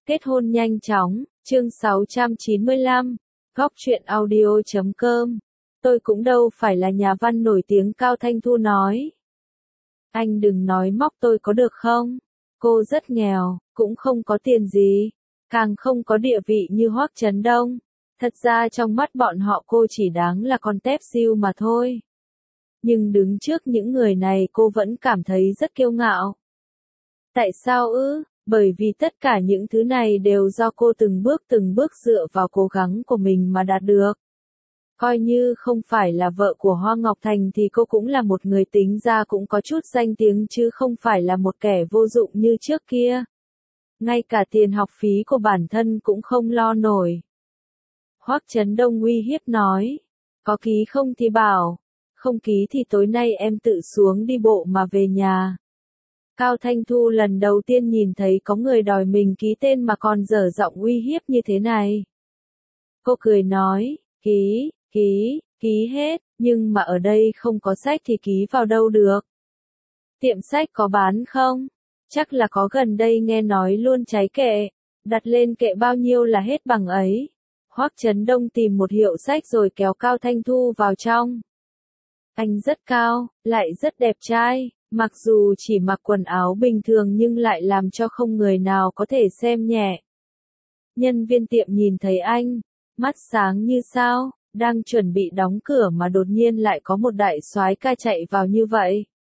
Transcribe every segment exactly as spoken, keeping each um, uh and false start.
Kết hôn nhanh chóng, chương sáu trăm chín mươi lăm, góc truyện audio chấm com. Tôi cũng đâu phải là nhà văn nổi tiếng, Cao Thanh Thu nói. Anh đừng nói móc tôi có được không? Cô rất nghèo, cũng không có tiền gì, càng không có địa vị như Hoắc Chấn Đông. Thật ra trong mắt bọn họ cô chỉ đáng là con tép diêu mà thôi. Nhưng đứng trước những người này cô vẫn cảm thấy rất kiêu ngạo. Tại sao ư? Bởi vì tất cả những thứ này đều do cô từng bước từng bước dựa vào cố gắng của mình mà đạt được. Coi như không phải là vợ của Hoa Ngọc Thành thì cô cũng là một người tính ra cũng có chút danh tiếng chứ không phải là một kẻ vô dụng như trước kia. Ngay cả tiền học phí của bản thân cũng không lo nổi. Hoắc Chấn Đông uy hiếp nói, có ký không thì bảo, không ký thì tối nay em tự xuống đi bộ mà về nhà. Cao Thanh Thu lần đầu tiên nhìn thấy có người đòi mình ký tên mà còn dở giọng uy hiếp như thế này. Cô cười nói, ký, ký, ký hết, nhưng mà ở đây không có sách thì ký vào đâu được. Tiệm sách có bán không? Chắc là có, gần đây nghe nói luôn cháy kệ, đặt lên kệ bao nhiêu là hết bằng ấy. Hoắc Chấn Đông tìm một hiệu sách rồi kéo Cao Thanh Thu vào trong. Anh rất cao, lại rất đẹp trai, mặc dù chỉ mặc quần áo bình thường nhưng lại làm cho không người nào có thể xem nhẹ. Nhân viên tiệm nhìn thấy anh, mắt sáng như sao, đang chuẩn bị đóng cửa mà đột nhiên lại có một đại soái ca chạy vào như vậy.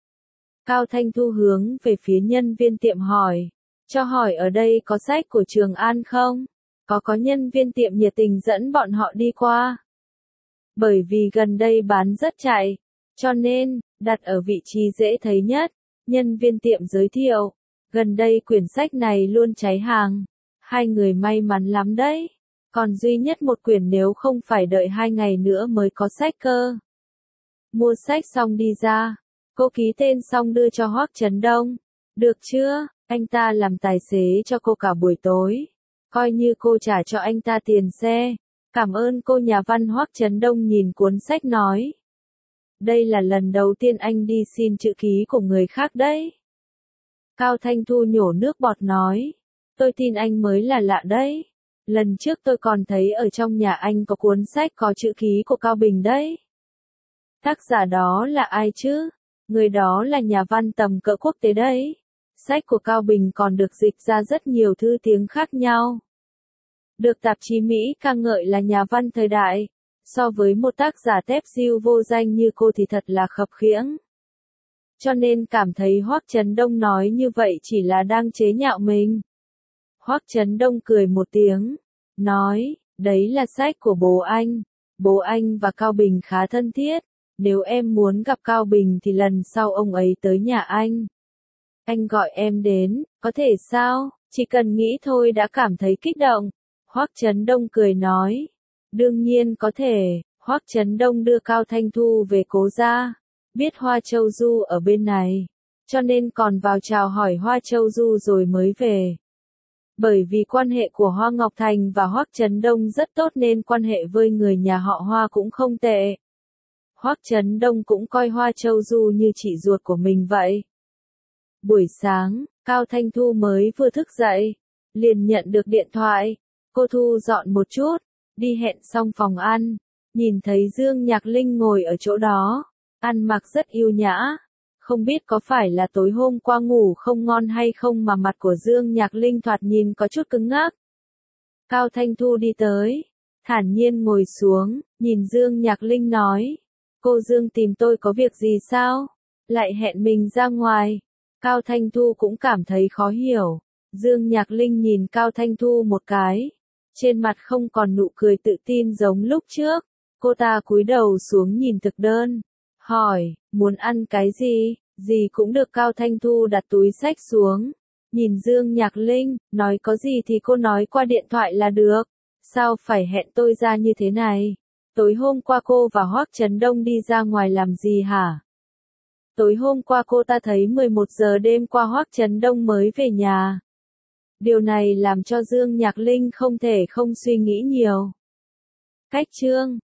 Cao Thanh Thu hướng về phía nhân viên tiệm hỏi, cho hỏi ở đây có sách của Trường An không? Có có nhân viên tiệm nhiệt tình dẫn bọn họ đi qua. Bởi vì gần đây bán rất chạy, cho nên, đặt ở vị trí dễ thấy nhất, nhân viên tiệm giới thiệu, gần đây quyển sách này luôn cháy hàng, hai người may mắn lắm đấy, còn duy nhất một quyển nếu không phải đợi hai ngày nữa mới có sách cơ. Mua sách xong đi ra, cô ký tên xong đưa cho Hoắc Chấn Đông, được chưa, anh ta làm tài xế cho cô cả buổi tối, coi như cô trả cho anh ta tiền xe, cảm ơn cô nhà văn. Hoắc Chấn Đông nhìn cuốn sách nói. Đây là lần đầu tiên anh đi xin chữ ký của người khác đấy. Cao Thanh Thu nhổ nước bọt nói, tôi tin anh mới là lạ đấy. Lần trước tôi còn thấy ở trong nhà anh có cuốn sách có chữ ký của Cao Bình đấy. Tác giả đó là ai chứ? Người đó là nhà văn tầm cỡ quốc tế đấy. Sách của Cao Bình còn được dịch ra rất nhiều thứ tiếng khác nhau. Được tạp chí Mỹ ca ngợi là nhà văn thời đại. So với một tác giả tép diêu vô danh như cô thì thật là khập khiễng. Cho nên cảm thấy Hoắc Chấn Đông nói như vậy chỉ là đang chế nhạo mình. Hoắc Chấn Đông cười một tiếng, nói, đấy là sách của bố anh. Bố anh và Cao Bình khá thân thiết. Nếu em muốn gặp Cao Bình thì lần sau ông ấy tới nhà anh. Anh gọi em đến, có thể sao? Chỉ cần nghĩ thôi đã cảm thấy kích động. Hoắc Chấn Đông cười nói. Đương nhiên có thể, Hoắc Chấn Đông đưa Cao Thanh Thu về Cố gia, biết Hoa Châu Du ở bên này, cho nên còn vào chào hỏi Hoa Châu Du rồi mới về. Bởi vì quan hệ của Hoa Ngọc Thành và Hoắc Chấn Đông rất tốt nên quan hệ với người nhà họ Hoa cũng không tệ. Hoắc Chấn Đông cũng coi Hoa Châu Du như chị ruột của mình vậy. Buổi sáng, Cao Thanh Thu mới vừa thức dậy, liền nhận được điện thoại, cô thu dọn một chút. Đi hẹn xong phòng ăn, nhìn thấy Dương Nhạc Linh ngồi ở chỗ đó, ăn mặc rất yêu nhã, không biết có phải là tối hôm qua ngủ không ngon hay không mà mặt của Dương Nhạc Linh thoạt nhìn có chút cứng ngắc. Cao Thanh Thu đi tới, thản nhiên ngồi xuống, nhìn Dương Nhạc Linh nói, cô Dương tìm tôi có việc gì sao? Lại hẹn mình ra ngoài. Cao Thanh Thu cũng cảm thấy khó hiểu. Dương Nhạc Linh nhìn Cao Thanh Thu một cái. Trên mặt không còn nụ cười tự tin giống lúc trước, cô ta cúi đầu xuống nhìn thực đơn, hỏi, muốn ăn cái gì, gì cũng được. Cao Thanh Thu đặt túi sách xuống, nhìn Dương Nhạc Linh, nói có gì thì cô nói qua điện thoại là được, sao phải hẹn tôi ra như thế này, tối hôm qua cô và Hoắc Chấn Đông đi ra ngoài làm gì hả? Tối hôm qua cô ta thấy mười một giờ đêm qua Hoắc Chấn Đông mới về nhà. Điều này làm cho Dương Nhạc Linh không thể không suy nghĩ nhiều. Cách chương